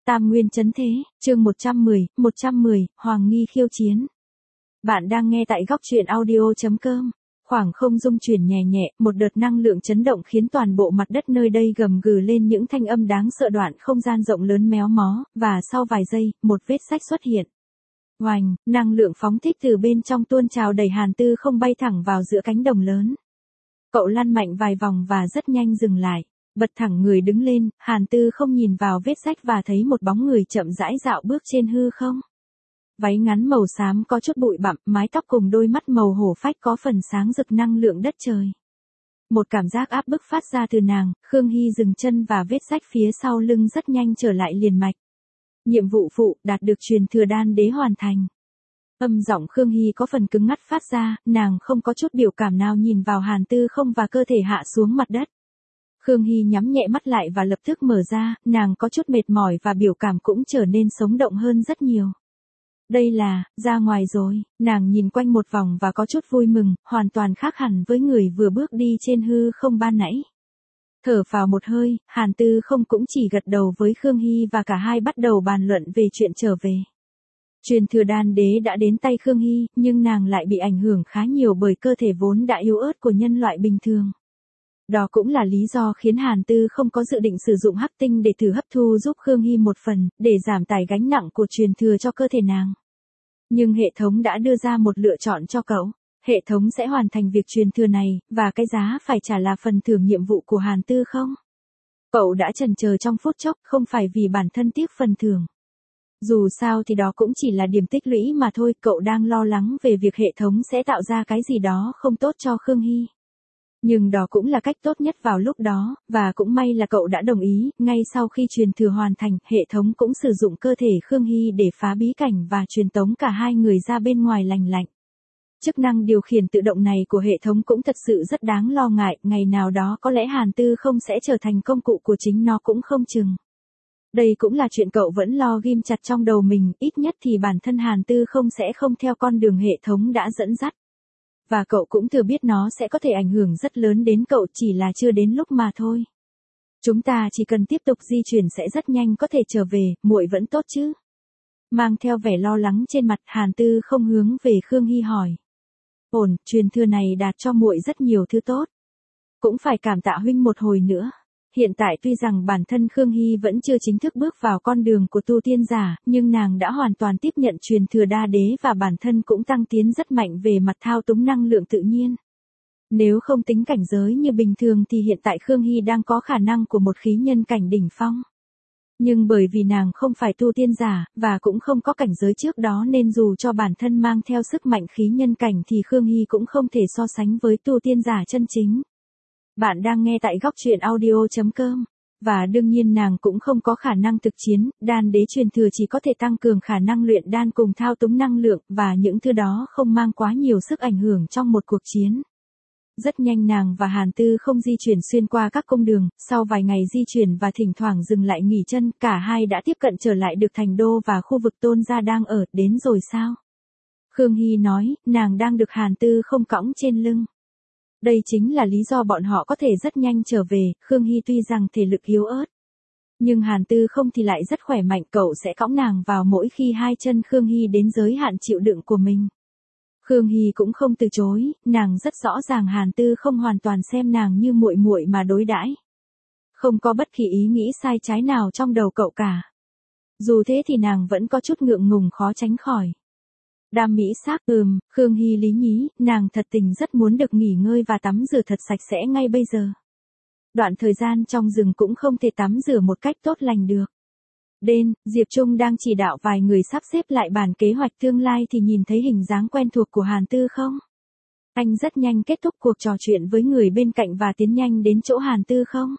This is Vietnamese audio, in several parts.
Tam Nguyên Chấn Thế, chương 110, Hoàng Nghi khiêu chiến. Bạn đang nghe tại góc truyện audio.com. Khoảng không rung chuyển nhẹ nhẹ, một đợt năng lượng chấn động khiến toàn bộ mặt đất nơi đây gầm gừ lên những thanh âm đáng sợ, đoạn không gian rộng lớn méo mó, và sau vài giây, một vết rách xuất hiện. Oành, năng lượng phóng thích từ bên trong tuôn trào đẩy Hàn Tư không bay thẳng vào giữa cánh đồng lớn. Cậu lăn mạnh vài vòng và rất nhanh dừng lại. Bật thẳng người đứng lên, Hàn Tư không nhìn vào vết rách và thấy một bóng người chậm rãi dạo bước trên hư không. Váy ngắn màu xám có chút bụi bặm, mái tóc cùng đôi mắt màu hổ phách có phần sáng rực năng lượng đất trời. Một cảm giác áp bức phát ra từ nàng, Khương Hy dừng chân và vết rách phía sau lưng rất nhanh trở lại liền mạch. Nhiệm vụ phụ đạt được truyền thừa đan đế hoàn thành. Âm giọng Khương Hy có phần cứng ngắt phát ra, nàng không có chút biểu cảm nào nhìn vào Hàn Tư không và cơ thể hạ xuống mặt đất. Khương Hy nhắm nhẹ mắt lại và lập tức mở ra, nàng có chút mệt mỏi và biểu cảm cũng trở nên sống động hơn rất nhiều. Đây là, ra ngoài rồi, nàng nhìn quanh một vòng và có chút vui mừng, hoàn toàn khác hẳn với người vừa bước đi trên hư không ban nãy. Thở phào một hơi, Hàn Tư không cũng chỉ gật đầu với Khương Hy và cả hai bắt đầu bàn luận về chuyện trở về. Truyền thừa đan đế đã đến tay Khương Hy, nhưng nàng lại bị ảnh hưởng khá nhiều bởi cơ thể vốn đã yếu ớt của nhân loại bình thường. Đó cũng là lý do khiến Hàn Tư không có dự định sử dụng hắc tinh để thử hấp thu giúp Khương Hy một phần, để giảm tải gánh nặng của truyền thừa cho cơ thể nàng. Nhưng hệ thống đã đưa ra một lựa chọn cho cậu. Hệ thống sẽ hoàn thành việc truyền thừa này, và cái giá phải trả là phần thưởng nhiệm vụ của Hàn Tư không? Cậu đã chần chờ trong phút chốc, không phải vì bản thân tiếc phần thưởng. Dù sao thì đó cũng chỉ là điểm tích lũy mà thôi, cậu đang lo lắng về việc hệ thống sẽ tạo ra cái gì đó không tốt cho Khương Hy. Nhưng đó cũng là cách tốt nhất vào lúc đó, và cũng may là cậu đã đồng ý. Ngay sau khi truyền thừa hoàn thành, hệ thống cũng sử dụng cơ thể Khương Hy để phá bí cảnh và truyền tống cả hai người ra bên ngoài lành lạnh. Chức năng điều khiển tự động này của hệ thống cũng thật sự rất đáng lo ngại, ngày nào đó có lẽ Hàn Tư không sẽ trở thành công cụ của chính nó cũng không chừng. Đây cũng là chuyện cậu vẫn lo ghim chặt trong đầu mình, ít nhất thì bản thân Hàn Tư không sẽ không theo con đường hệ thống đã dẫn dắt. Và cậu cũng thừa biết nó sẽ có thể ảnh hưởng rất lớn đến cậu, chỉ là chưa đến lúc mà thôi. Chúng ta chỉ cần tiếp tục di chuyển sẽ rất nhanh có thể trở về, muội vẫn tốt chứ? Mang theo vẻ lo lắng trên mặt, Hàn Tư không hướng về Khương Hy hỏi. Ổn, truyền thừa này đạt cho muội rất nhiều thứ tốt. Cũng phải cảm tạ huynh một hồi nữa. Hiện tại tuy rằng bản thân Khương Hy vẫn chưa chính thức bước vào con đường của tu tiên giả, nhưng nàng đã hoàn toàn tiếp nhận truyền thừa đa đế và bản thân cũng tăng tiến rất mạnh về mặt thao túng năng lượng tự nhiên. Nếu không tính cảnh giới như bình thường thì hiện tại Khương Hy đang có khả năng của một khí nhân cảnh đỉnh phong. Nhưng bởi vì nàng không phải tu tiên giả, và cũng không có cảnh giới trước đó nên dù cho bản thân mang theo sức mạnh khí nhân cảnh thì Khương Hy cũng không thể so sánh với tu tiên giả chân chính. Bạn đang nghe tại góc truyện audio.com. Và đương nhiên nàng cũng không có khả năng thực chiến, đan đế truyền thừa chỉ có thể tăng cường khả năng luyện đan cùng thao túng năng lượng, và những thứ đó không mang quá nhiều sức ảnh hưởng trong một cuộc chiến. Rất nhanh nàng và Hàn Tư không di chuyển xuyên qua các cung đường, sau vài ngày di chuyển và thỉnh thoảng dừng lại nghỉ chân, cả hai đã tiếp cận trở lại được thành đô và khu vực Tôn gia đang ở. Đến rồi sao? Khương Hy nói, nàng đang được Hàn Tư không cõng trên lưng. Đây chính là lý do bọn họ có thể rất nhanh trở về. Khương Hy tuy rằng thể lực yếu ớt, nhưng Hàn Tư không thì lại rất khỏe mạnh, cậu sẽ cõng nàng vào mỗi khi hai chân Khương Hy đến giới hạn chịu đựng của mình. Khương Hy cũng không từ chối, nàng rất rõ ràng Hàn Tư không hoàn toàn xem nàng như muội muội mà đối đãi. Không có bất kỳ ý nghĩ sai trái nào trong đầu cậu cả. Dù thế thì nàng vẫn có chút ngượng ngùng khó tránh khỏi. Đam mỹ xác, Khương Hy lý nhí, nàng thật tình rất muốn được nghỉ ngơi và tắm rửa thật sạch sẽ ngay bây giờ. Đoạn thời gian trong rừng cũng không thể tắm rửa một cách tốt lành được. Đen, Diệp Trung đang chỉ đạo vài người sắp xếp lại bản kế hoạch tương lai thì nhìn thấy hình dáng quen thuộc của Hàn Tư không? Anh rất nhanh kết thúc cuộc trò chuyện với người bên cạnh và tiến nhanh đến chỗ Hàn Tư không?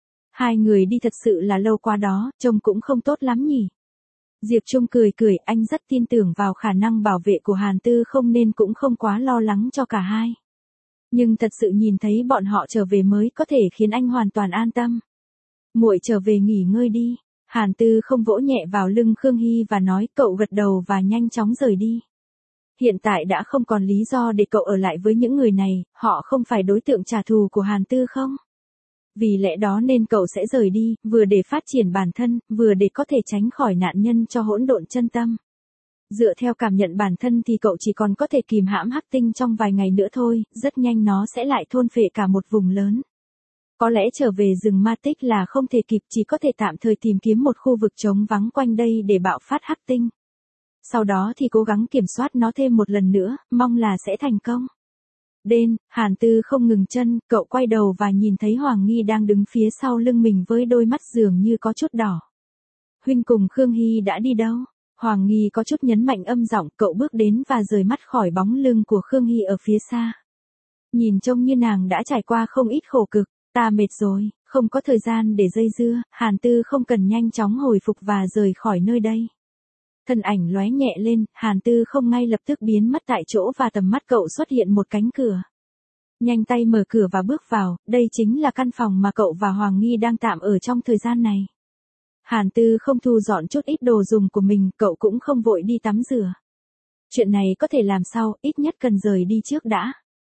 Hai người đi thật sự là lâu qua đó, trông cũng không tốt lắm nhỉ? Diệp Trung cười cười, anh rất tin tưởng vào khả năng bảo vệ của Hàn Tư không nên cũng không quá lo lắng cho cả hai. Nhưng thật sự nhìn thấy bọn họ trở về mới có thể khiến anh hoàn toàn an tâm. Muội trở về nghỉ ngơi đi. Hàn Tư không vỗ nhẹ vào lưng Khương Hy và nói, cậu gật đầu và nhanh chóng rời đi. Hiện tại đã không còn lý do để cậu ở lại với những người này, họ không phải đối tượng trả thù của Hàn Tư không? Vì lẽ đó nên cậu sẽ rời đi, vừa để phát triển bản thân, vừa để có thể tránh khỏi nạn nhân cho hỗn độn chân tâm. Dựa theo cảm nhận bản thân thì cậu chỉ còn có thể kìm hãm hắc tinh trong vài ngày nữa thôi, rất nhanh nó sẽ lại thôn phệ cả một vùng lớn. Có lẽ trở về rừng ma tích là không thể kịp, chỉ có thể tạm thời tìm kiếm một khu vực trống vắng quanh đây để bạo phát hắc tinh. Sau đó thì cố gắng kiểm soát nó thêm một lần nữa, mong là sẽ thành công. Đên, Hàn Tư không ngừng chân, cậu quay đầu và nhìn thấy Hoàng Nghi đang đứng phía sau lưng mình với đôi mắt dường như có chút đỏ. Huynh cùng Khương Hy đã đi đâu? Hoàng Nghi có chút nhấn mạnh âm giọng, cậu bước đến và rời mắt khỏi bóng lưng của Khương Hy ở phía xa. Nhìn trông như nàng đã trải qua không ít khổ cực, ta mệt rồi, không có thời gian để dây dưa, Hàn Tư không cần nhanh chóng hồi phục và rời khỏi nơi đây. Thân ảnh lóe nhẹ lên, Hàn Tư không ngay lập tức biến mất tại chỗ và tầm mắt cậu xuất hiện một cánh cửa. Nhanh tay mở cửa và bước vào, đây chính là căn phòng mà cậu và Hoàng Nghi đang tạm ở trong thời gian này. Hàn Tư không thu dọn chút ít đồ dùng của mình, cậu cũng không vội đi tắm rửa. Chuyện này có thể làm sau, ít nhất cần rời đi trước đã.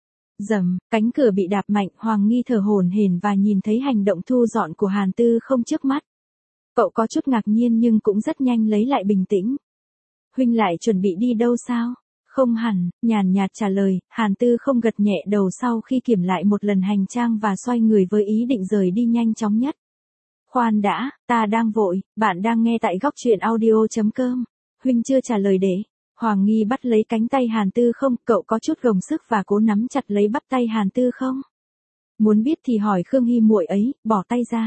Rầm, cánh cửa bị đạp mạnh, Hoàng Nghi thở hổn hển và nhìn thấy hành động thu dọn của Hàn Tư không trước mắt. Cậu có chút ngạc nhiên nhưng cũng rất nhanh lấy lại bình tĩnh. Huynh lại chuẩn bị đi đâu sao? Không hẳn, nhàn nhạt trả lời, Hàn Tư không gật nhẹ đầu sau khi kiểm lại một lần hành trang và xoay người với ý định rời đi nhanh chóng nhất. Khoan đã, ta đang vội, bạn đang nghe tại góc truyện audio.com. Huynh chưa trả lời để. Hoàng Nghi bắt lấy cánh tay Hàn Tư không, cậu có chút gồng sức và cố nắm chặt lấy bắp tay Hàn Tư không? Muốn biết thì hỏi Khương Hy muội ấy, bỏ tay ra.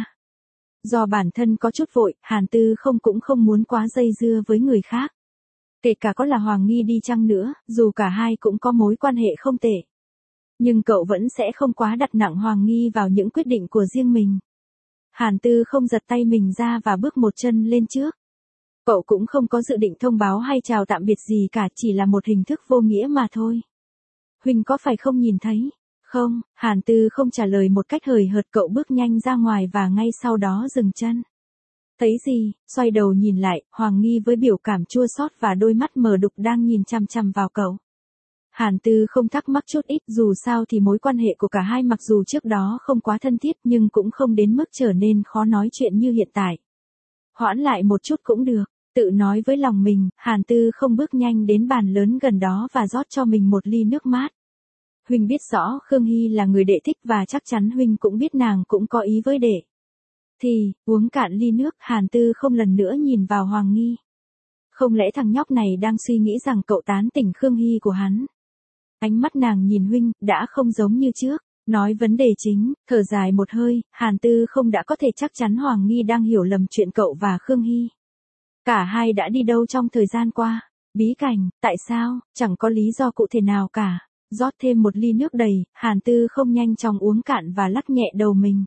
Do bản thân có chút vội, Hàn Tư không cũng không muốn quá dây dưa với người khác. Kể cả có là Hoàng Nghi đi chăng nữa, dù cả hai cũng có mối quan hệ không tệ. Nhưng cậu vẫn sẽ không quá đặt nặng Hoàng Nghi vào những quyết định của riêng mình. Hàn Tư không giật tay mình ra và bước một chân lên trước. Cậu cũng không có dự định thông báo hay chào tạm biệt gì cả, chỉ là một hình thức vô nghĩa mà thôi. Huynh có phải không nhìn thấy? Không, Hàn Tư không trả lời một cách hời hợt, cậu bước nhanh ra ngoài và ngay sau đó dừng chân. Thấy gì? Xoay đầu nhìn lại, Hoàng Nghi với biểu cảm chua xót và đôi mắt mờ đục đang nhìn chằm chằm vào cậu. Hàn Tư không thắc mắc chút ít, dù sao thì mối quan hệ của cả hai mặc dù trước đó không quá thân thiết nhưng cũng không đến mức trở nên khó nói chuyện như hiện tại. Hoãn lại một chút cũng được, tự nói với lòng mình, Hàn Tư không bước nhanh đến bàn lớn gần đó và rót cho mình một ly nước mát. Huynh biết rõ Khương Hy là người đệ thích và chắc chắn Huynh cũng biết nàng cũng có ý với đệ. Thì, uống cạn ly nước, Hàn Tư không lần nữa nhìn vào Hoàng Nghi. Không lẽ thằng nhóc này đang suy nghĩ rằng cậu tán tỉnh Khương Hy của hắn? Ánh mắt nàng nhìn Huynh, đã không giống như trước. Nói vấn đề chính, thở dài một hơi, Hàn Tư không đã có thể chắc chắn Hoàng Nghi đang hiểu lầm chuyện cậu và Khương Hy. Cả hai đã đi đâu trong thời gian qua? Bí cảnh, tại sao? Chẳng có lý do cụ thể nào cả. Rót thêm một ly nước đầy, Hàn Tư không nhanh chóng uống cạn và lắc nhẹ đầu mình.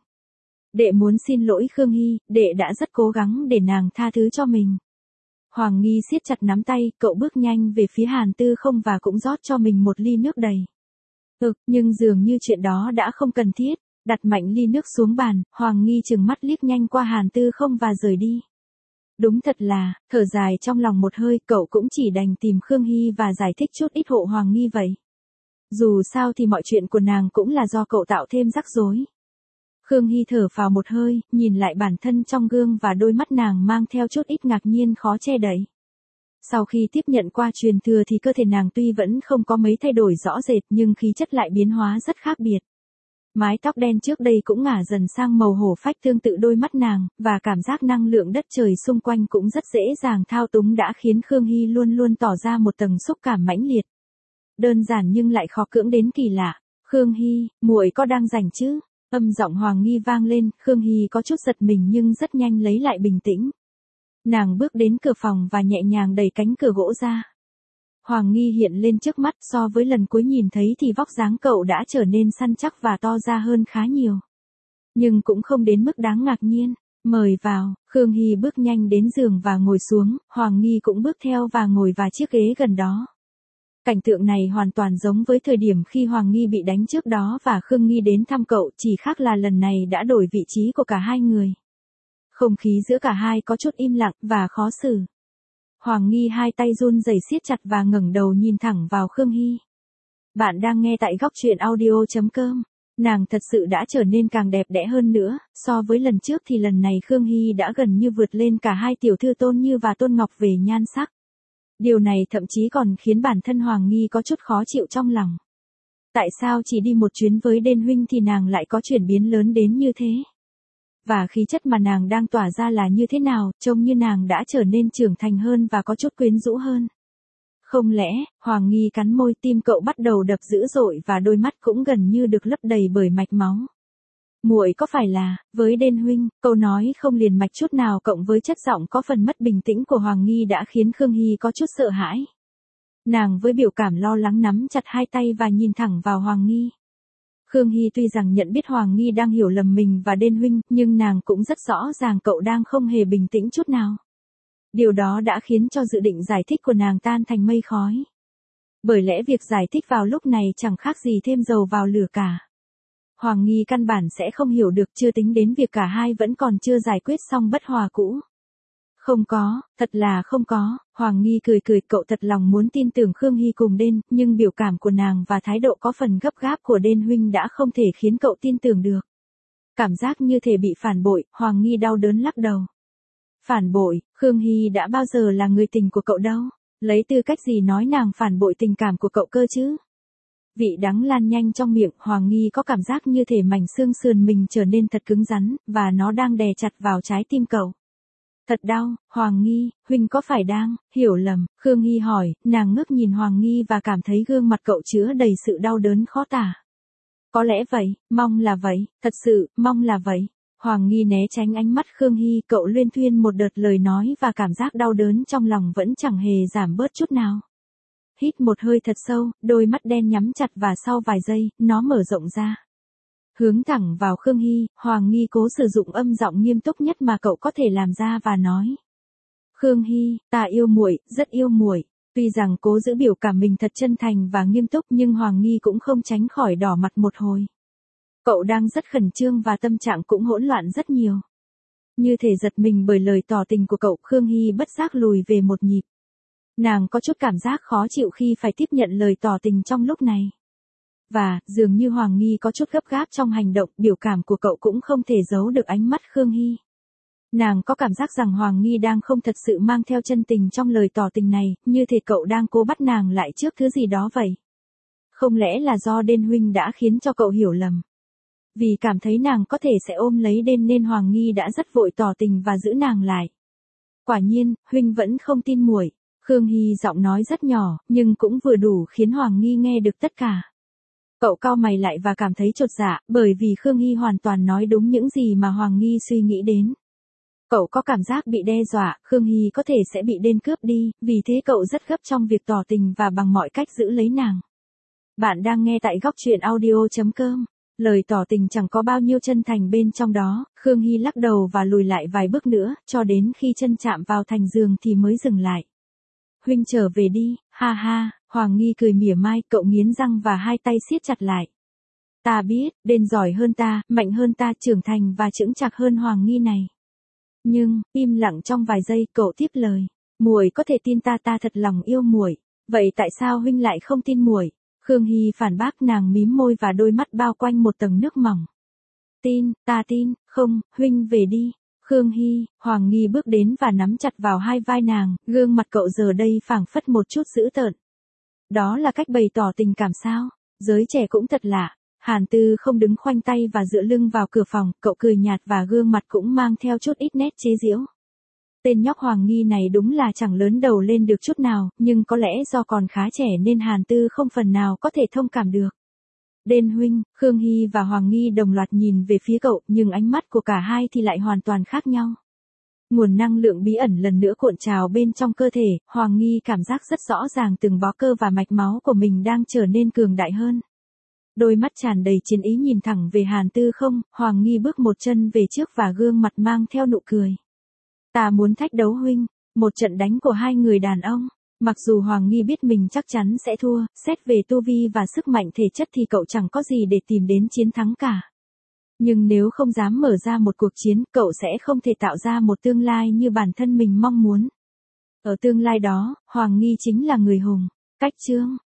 Đệ muốn xin lỗi Khương Hy, đệ đã rất cố gắng để nàng tha thứ cho mình. Hoàng Nghi siết chặt nắm tay, cậu bước nhanh về phía Hàn Tư không và cũng rót cho mình một ly nước đầy. Nhưng dường như chuyện đó đã không cần thiết, đặt mạnh ly nước xuống bàn, Hoàng Nghi trừng mắt liếc nhanh qua Hàn Tư không và rời đi. Đúng thật là, thở dài trong lòng một hơi, cậu cũng chỉ đành tìm Khương Hy và giải thích chút ít hộ Hoàng Nghi vậy. Dù sao thì mọi chuyện của nàng cũng là do cậu tạo thêm rắc rối. Khương Hy thở phào một hơi, nhìn lại bản thân trong gương và đôi mắt nàng mang theo chút ít ngạc nhiên khó che đậy. Sau khi tiếp nhận qua truyền thừa thì cơ thể nàng tuy vẫn không có mấy thay đổi rõ rệt nhưng khí chất lại biến hóa rất khác biệt. Mái tóc đen trước đây cũng ngả dần sang màu hổ phách tương tự đôi mắt nàng, và cảm giác năng lượng đất trời xung quanh cũng rất dễ dàng thao túng đã khiến Khương Hy luôn luôn tỏ ra một tầng xúc cảm mãnh liệt. Đơn giản nhưng lại khó cưỡng đến kỳ lạ. Khương Hy, muội có đang rảnh chứ? Âm giọng Hoàng Nghi vang lên, Khương Hy có chút giật mình nhưng rất nhanh lấy lại bình tĩnh. Nàng bước đến cửa phòng và nhẹ nhàng đẩy cánh cửa gỗ ra. Hoàng Nghi hiện lên trước mắt, so với lần cuối nhìn thấy thì vóc dáng cậu đã trở nên săn chắc và to ra hơn khá nhiều. Nhưng cũng không đến mức đáng ngạc nhiên. Mời vào, Khương Hy bước nhanh đến giường và ngồi xuống, Hoàng Nghi cũng bước theo và ngồi vào chiếc ghế gần đó. Cảnh tượng này hoàn toàn giống với thời điểm khi Hoàng Nghi bị đánh trước đó và Khương Nghi đến thăm cậu, chỉ khác là lần này đã đổi vị trí của cả hai người. Không khí giữa cả hai có chút im lặng và khó xử. Hoàng Nghi hai tay run rẩy siết chặt và ngẩng đầu nhìn thẳng vào Khương Hy. Bạn đang nghe tại góc truyện audio.com. Nàng thật sự đã trở nên càng đẹp đẽ hơn nữa, so với lần trước thì lần này Khương Hy đã gần như vượt lên cả hai tiểu thư Tôn Như và Tôn Ngọc về nhan sắc. Điều này thậm chí còn khiến bản thân Hoàng Nghi có chút khó chịu trong lòng. Tại sao chỉ đi một chuyến với Đên huynh thì nàng lại có chuyển biến lớn đến như thế? Và khí chất mà nàng đang tỏa ra là như thế nào, trông như nàng đã trở nên trưởng thành hơn và có chút quyến rũ hơn. Không lẽ, Hoàng Nghi cắn môi, tim cậu bắt đầu đập dữ dội và đôi mắt cũng gần như được lấp đầy bởi mạch máu. Muội có phải là, với Đên huynh, câu nói không liền mạch chút nào cộng với chất giọng có phần mất bình tĩnh của Hoàng Nghi đã khiến Khương Hy có chút sợ hãi. Nàng với biểu cảm lo lắng nắm chặt hai tay và nhìn thẳng vào Hoàng Nghi. Khương Hy tuy rằng nhận biết Hoàng Nghi đang hiểu lầm mình và Đên huynh, nhưng nàng cũng rất rõ ràng cậu đang không hề bình tĩnh chút nào. Điều đó đã khiến cho dự định giải thích của nàng tan thành mây khói. Bởi lẽ việc giải thích vào lúc này chẳng khác gì thêm dầu vào lửa cả. Hoàng Nghi căn bản sẽ không hiểu được, chưa tính đến việc cả hai vẫn còn chưa giải quyết xong bất hòa cũ. Không có, thật là không có, Hoàng Nghi cười cười, cậu thật lòng muốn tin tưởng Khương Hy cùng Đên, nhưng biểu cảm của nàng và thái độ có phần gấp gáp của Đên huynh đã không thể khiến cậu tin tưởng được. Cảm giác như thể bị phản bội, Hoàng Nghi đau đớn lắc đầu. Phản bội, Khương Hy đã bao giờ là người tình của cậu đâu, lấy tư cách gì nói nàng phản bội tình cảm của cậu cơ chứ? Vị đắng lan nhanh trong miệng, Hoàng Nghi có cảm giác như thể mảnh xương sườn mình trở nên thật cứng rắn, và nó đang đè chặt vào trái tim cậu. Thật đau, Hoàng Nghi, huynh có phải đang hiểu lầm? Khương Hy hỏi, nàng ngước nhìn Hoàng Nghi và cảm thấy gương mặt cậu chứa đầy sự đau đớn khó tả. Có lẽ vậy, mong là vậy, thật sự, mong là vậy. Hoàng Nghi né tránh ánh mắt Khương Hy, cậu luyên thuyên một đợt lời nói và cảm giác đau đớn trong lòng vẫn chẳng hề giảm bớt chút nào. Hít một hơi thật sâu, đôi mắt đen nhắm chặt và sau vài giây, nó mở rộng ra. Hướng thẳng vào Khương Hy, Hoàng Nghi cố sử dụng âm giọng nghiêm túc nhất mà cậu có thể làm ra và nói. Khương Hy, ta yêu muội, rất yêu muội. Tuy rằng cố giữ biểu cảm mình thật chân thành và nghiêm túc nhưng Hoàng Nghi cũng không tránh khỏi đỏ mặt một hồi. Cậu đang rất khẩn trương và tâm trạng cũng hỗn loạn rất nhiều. Như thể giật mình bởi lời tỏ tình của cậu, Khương Hy bất giác lùi về một nhịp. Nàng có chút cảm giác khó chịu khi phải tiếp nhận lời tỏ tình trong lúc này. Và, dường như Hoàng Nghi có chút gấp gáp trong hành động, biểu cảm của cậu cũng không thể giấu được ánh mắt Khương Hy. Nàng có cảm giác rằng Hoàng Nghi đang không thật sự mang theo chân tình trong lời tỏ tình này, như thể cậu đang cố bắt nàng lại trước thứ gì đó vậy. Không lẽ là do Đên huynh đã khiến cho cậu hiểu lầm? Vì cảm thấy nàng có thể sẽ ôm lấy Đên nên Hoàng Nghi đã rất vội tỏ tình và giữ nàng lại. Quả nhiên, huynh vẫn không tin muội. Khương Hy giọng nói rất nhỏ, nhưng cũng vừa đủ khiến Hoàng Nghi nghe được tất cả. Cậu cau mày lại và cảm thấy chột dạ, bởi vì Khương Hy hoàn toàn nói đúng những gì mà Hoàng Nghi suy nghĩ đến. Cậu có cảm giác bị đe dọa, Khương Hy có thể sẽ bị Đên cướp đi, vì thế cậu rất gấp trong việc tỏ tình và bằng mọi cách giữ lấy nàng. Bạn đang nghe tại góc truyện audio.com. Lời tỏ tình chẳng có bao nhiêu chân thành bên trong đó, Khương Hy lắc đầu và lùi lại vài bước nữa, cho đến khi chân chạm vào thành giường thì mới dừng lại. Huynh trở về đi, ha ha, Hoàng Nghi cười mỉa mai, cậu nghiến răng và hai tay siết chặt lại. Ta biết, Đên giỏi hơn ta, mạnh hơn ta, trưởng thành và chững chạc hơn Hoàng Nghi này. Nhưng, im lặng trong vài giây, cậu tiếp lời. Muội có thể tin ta, ta thật lòng yêu muội. Vậy tại sao huynh lại không tin muội? Khương Hy phản bác, nàng mím môi và đôi mắt bao quanh một tầng nước mỏng. Tin, ta tin, không, huynh về đi. Khương Hy, Hoàng Nghi bước đến và nắm chặt vào hai vai nàng, gương mặt cậu giờ đây phảng phất một chút dữ tợn. Đó là cách bày tỏ tình cảm sao? Giới trẻ cũng thật lạ. Hàn Tư không đứng khoanh tay và dựa lưng vào cửa phòng, cậu cười nhạt và gương mặt cũng mang theo chút ít nét chế giễu. Tên nhóc Hoàng Nghi này đúng là chẳng lớn đầu lên được chút nào, nhưng có lẽ do còn khá trẻ nên Hàn Tư không phần nào có thể thông cảm được. Đên huynh, Khương Hy và Hoàng Nghi đồng loạt nhìn về phía cậu, nhưng ánh mắt của cả hai thì lại hoàn toàn khác nhau. Nguồn năng lượng bí ẩn lần nữa cuộn trào bên trong cơ thể, Hoàng Nghi cảm giác rất rõ ràng từng bó cơ và mạch máu của mình đang trở nên cường đại hơn. Đôi mắt tràn đầy chiến ý nhìn thẳng về Hàn Tư không, Hoàng Nghi bước một chân về trước và gương mặt mang theo nụ cười. Ta muốn thách đấu huynh, một trận đánh của hai người đàn ông. Mặc dù Hoàng Nghi biết mình chắc chắn sẽ thua, xét về tu vi và sức mạnh thể chất thì cậu chẳng có gì để tìm đến chiến thắng cả. Nhưng nếu không dám mở ra một cuộc chiến, cậu sẽ không thể tạo ra một tương lai như bản thân mình mong muốn. Ở tương lai đó, Hoàng Nghi chính là người hùng. Cách chương